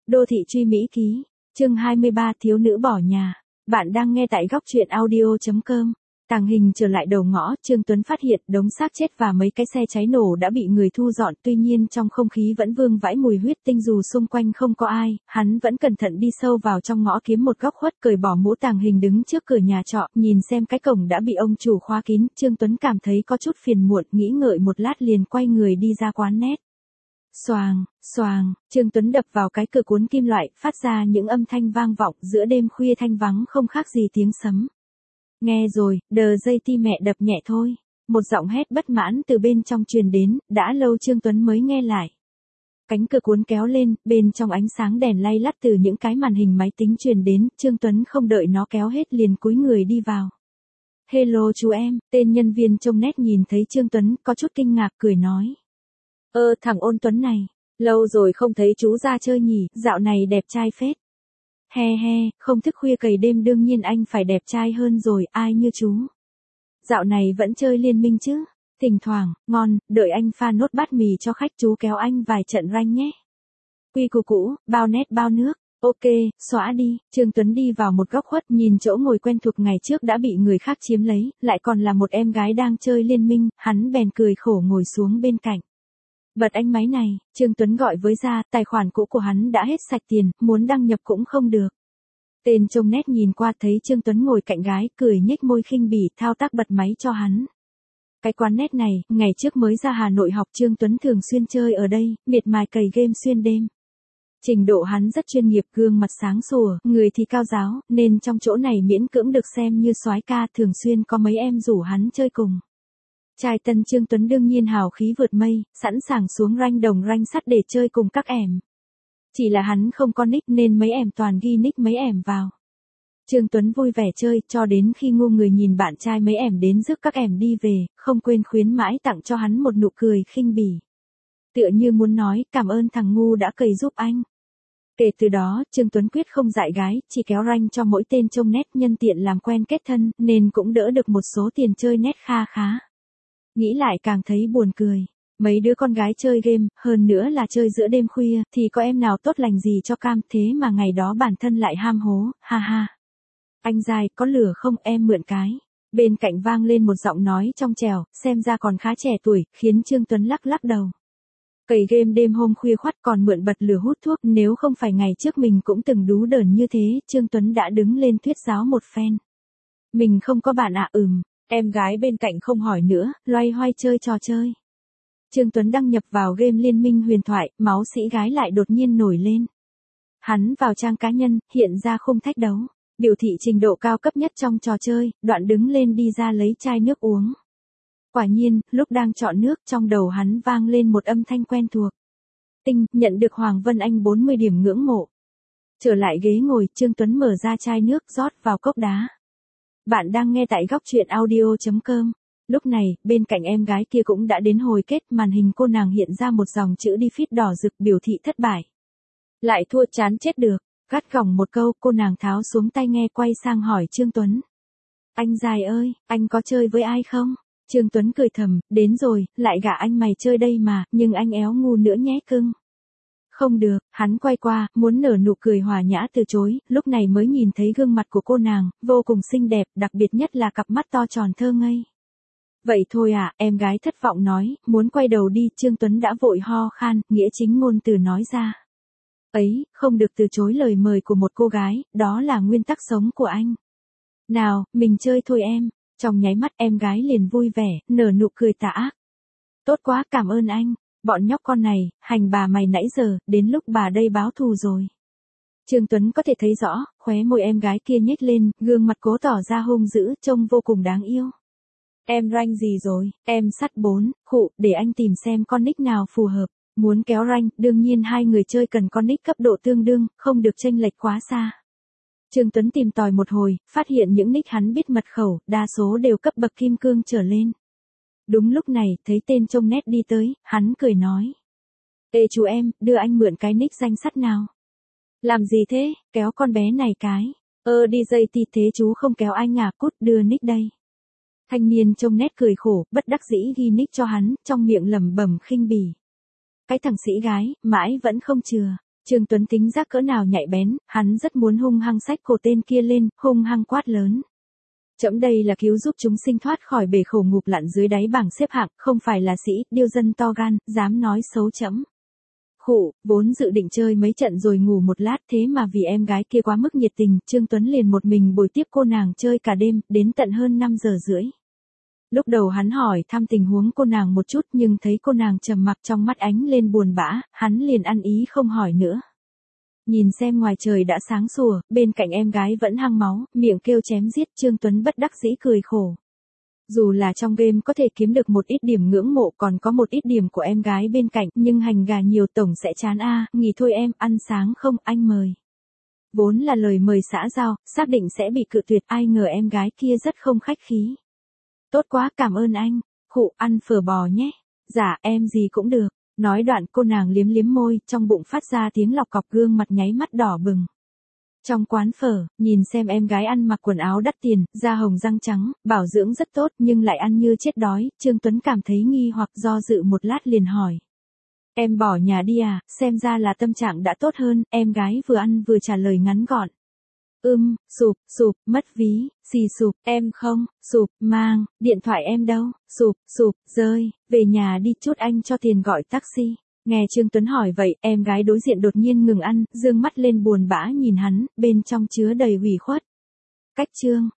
Đô thị truy Mỹ ký, chương 23 thiếu nữ bỏ nhà. Bạn đang nghe tại góc truyện audio.com. Tàng hình trở lại đầu ngõ, Trương Tuấn phát hiện đống xác chết và mấy cái xe cháy nổ đã bị người thu dọn, tuy nhiên trong không khí vẫn vương vãi mùi huyết tinh dù xung quanh không có ai, hắn vẫn cẩn thận đi sâu vào trong ngõ kiếm một góc khuất cởi bỏ mũ tàng hình đứng trước cửa nhà trọ, nhìn xem cái cổng đã bị ông chủ khóa kín, Trương Tuấn cảm thấy có chút phiền muộn, nghĩ ngợi một lát liền quay người đi ra quán net. Xoàng, xoàng, Trương Tuấn đập vào cái cửa cuốn kim loại, phát ra những âm thanh vang vọng giữa đêm khuya thanh vắng không khác gì tiếng sấm. Nghe rồi, đờ dây ti mẹ đập nhẹ thôi. Một giọng hét bất mãn từ bên trong truyền đến, đã lâu Trương Tuấn mới nghe lại. Cánh cửa cuốn kéo lên, bên trong ánh sáng đèn lay lắt từ những cái màn hình máy tính truyền đến, Trương Tuấn không đợi nó kéo hết liền cúi người đi vào. Hello chú em, tên nhân viên trông net nhìn thấy Trương Tuấn, có chút kinh ngạc cười nói. Thằng Ôn Tuấn này, lâu rồi không thấy chú ra chơi nhỉ, dạo này đẹp trai phết. He he, không thức khuya cày đêm đương nhiên anh phải đẹp trai hơn rồi, ai như chú. Dạo này vẫn chơi liên minh chứ, thỉnh thoảng, ngon, đợi anh pha nốt bát mì cho khách chú kéo anh vài trận ranh nhé. Quy củ cũ, bao nét bao nước, ok, xóa đi, Trương Tuấn đi vào một góc khuất nhìn chỗ ngồi quen thuộc ngày trước đã bị người khác chiếm lấy, lại còn là một em gái đang chơi liên minh, hắn bèn cười khổ ngồi xuống bên cạnh. Bật ánh máy này, Trương Tuấn gọi với ra, tài khoản cũ của hắn đã hết sạch tiền, muốn đăng nhập cũng không được. Tên trông nét nhìn qua thấy Trương Tuấn ngồi cạnh gái, cười nhếch môi khinh bỉ, thao tác bật máy cho hắn. Cái quán net này, ngày trước mới ra Hà Nội học Trương Tuấn thường xuyên chơi ở đây, miệt mài cày game xuyên đêm. Trình độ hắn rất chuyên nghiệp, gương mặt sáng sủa, người thì cao giáo, nên trong chỗ này miễn cưỡng được xem như soái ca, thường xuyên có mấy em rủ hắn chơi cùng. Trai tân Trương Tuấn đương nhiên hào khí vượt mây, sẵn sàng xuống ranh đồng ranh sắt để chơi cùng các em. Chỉ là hắn không có nick nên mấy em toàn ghi nick mấy em vào. Trương Tuấn vui vẻ chơi cho đến khi ngu người nhìn bạn trai mấy em đến rước các em đi về, không quên khuyến mãi tặng cho hắn một nụ cười khinh bỉ. Tựa như muốn nói cảm ơn thằng ngu đã cày giúp anh. Kể từ đó, Trương Tuấn quyết không dại gái, chỉ kéo ranh cho mỗi tên trông net nhân tiện làm quen kết thân, nên cũng đỡ được một số tiền chơi net kha khá. Nghĩ lại càng thấy buồn cười. Mấy đứa con gái chơi game, hơn nữa là chơi giữa đêm khuya, thì có em nào tốt lành gì cho cam, thế mà ngày đó bản thân lại ham hố, ha ha. Anh dài, có lửa không, em mượn cái. Bên cạnh vang lên một giọng nói trong trẻo, xem ra còn khá trẻ tuổi, khiến Trương Tuấn lắc lắc đầu. Cày game đêm hôm khuya khoắt còn mượn bật lửa hút thuốc, nếu không phải ngày trước mình cũng từng đú đờn như thế, Trương Tuấn đã đứng lên thuyết giáo một phen. Mình không có bạn ạ. Em gái bên cạnh không hỏi nữa, loay hoay chơi trò chơi. Trương Tuấn đăng nhập vào game Liên minh huyền thoại, máu sĩ gái lại đột nhiên nổi lên. Hắn vào trang cá nhân, hiện ra khung thách đấu, biểu thị trình độ cao cấp nhất trong trò chơi, đoạn đứng lên đi ra lấy chai nước uống. Quả nhiên, lúc đang chọn nước trong đầu hắn vang lên một âm thanh quen thuộc. Tinh, nhận được Hoàng Vân Anh 40 điểm ngưỡng mộ. Trở lại ghế ngồi, Trương Tuấn mở ra chai nước rót vào cốc đá. Bạn đang nghe tại góc truyện audio.com. Lúc này, bên cạnh em gái kia cũng đã đến hồi kết, màn hình cô nàng hiện ra một dòng chữ defeat đỏ rực biểu thị thất bại. Lại thua chán chết được, gắt gỏng một câu, cô nàng tháo xuống tai nghe quay sang hỏi Trương Tuấn. Anh dài ơi, anh có chơi với ai không? Trương Tuấn cười thầm, đến rồi, lại gả anh mày chơi đây mà, nhưng anh éo ngu nữa nhé cưng. Không được, hắn quay qua, muốn nở nụ cười hòa nhã từ chối, lúc này mới nhìn thấy gương mặt của cô nàng, vô cùng xinh đẹp, đặc biệt nhất là cặp mắt to tròn thơ ngây. Vậy thôi à, em gái thất vọng nói, muốn quay đầu đi, Trương Tuấn đã vội ho khan, nghĩa chính ngôn từ nói ra. Ấy, không được từ chối lời mời của một cô gái, đó là nguyên tắc sống của anh. Nào, mình chơi thôi em. Trong nháy mắt em gái liền vui vẻ, nở nụ cười tà ác. Tốt quá, cảm ơn anh. Bọn nhóc con này, hành bà mày nãy giờ, đến lúc bà đây báo thù rồi. Trương Tuấn có thể thấy rõ, khóe môi em gái kia nhếch lên, gương mặt cố tỏ ra hung dữ, trông vô cùng đáng yêu. Em rank gì rồi, em sắt 4, khụ, để anh tìm xem con nick nào phù hợp. Muốn kéo rank, đương nhiên hai người chơi cần con nick cấp độ tương đương, không được chênh lệch quá xa. Trương Tuấn tìm tòi một hồi, phát hiện những nick hắn biết mật khẩu, đa số đều cấp bậc kim cương trở lên. Đúng lúc này, thấy tên trông net đi tới, hắn cười nói. Ê chú em, đưa anh mượn cái nick danh sắt nào. Làm gì thế, kéo con bé này cái. Đi dây ti thế chú không kéo anh à, cút đưa nick đây. Thanh niên trông net cười khổ, bất đắc dĩ ghi nick cho hắn, trong miệng lẩm bẩm khinh bỉ. Cái thằng sĩ gái, mãi vẫn không chừa. Trương Tuấn tính giác cỡ nào nhạy bén, hắn rất muốn hung hăng xách cổ tên kia lên, hung hăng quát lớn. Trẫm đây là cứu giúp chúng sinh thoát khỏi bể khổ ngục lặn dưới đáy bảng xếp hạng, không phải là sĩ, điêu dân to gan, dám nói xấu trẫm. Khụ, vốn dự định chơi mấy trận rồi ngủ một lát, thế mà vì em gái kia quá mức nhiệt tình, Trương Tuấn liền một mình bồi tiếp cô nàng chơi cả đêm, đến tận hơn 5 giờ rưỡi. Lúc đầu hắn hỏi thăm tình huống cô nàng một chút nhưng thấy cô nàng trầm mặc trong mắt ánh lên buồn bã, hắn liền ăn ý không hỏi nữa. Nhìn xem ngoài trời đã sáng sủa, bên cạnh em gái vẫn hăng máu, miệng kêu chém giết, Trương Tuấn bất đắc dĩ cười khổ. Dù là trong game có thể kiếm được một ít điểm ngưỡng mộ còn có một ít điểm của em gái bên cạnh, nhưng hành gà nhiều tổng sẽ chán nghỉ thôi em, ăn sáng không, anh mời. Vốn là lời mời xã giao, xác định sẽ bị cự tuyệt, ai ngờ em gái kia rất không khách khí. Tốt quá, cảm ơn anh, khụ, ăn phở bò nhé. Dạ, em gì cũng được. Nói đoạn cô nàng liếm liếm môi, trong bụng phát ra tiếng lọc cọc, gương mặt nháy mắt đỏ bừng. Trong quán phở, nhìn xem em gái ăn mặc quần áo đắt tiền, da hồng răng trắng, bảo dưỡng rất tốt nhưng lại ăn như chết đói, Trương Tuấn cảm thấy nghi hoặc do dự một lát liền hỏi. Em bỏ nhà đi à, xem ra là tâm trạng đã tốt hơn, em gái vừa ăn vừa trả lời ngắn gọn. Sụp, sụp, mất ví, xì sụp, em không, sụp, mang, điện thoại em đâu, sụp, sụp, rơi, về nhà đi chút anh cho tiền gọi taxi. Nghe Trương Tuấn hỏi vậy, em gái đối diện đột nhiên ngừng ăn, dương mắt lên buồn bã nhìn hắn, bên trong chứa đầy ủy khuất. Cách Trương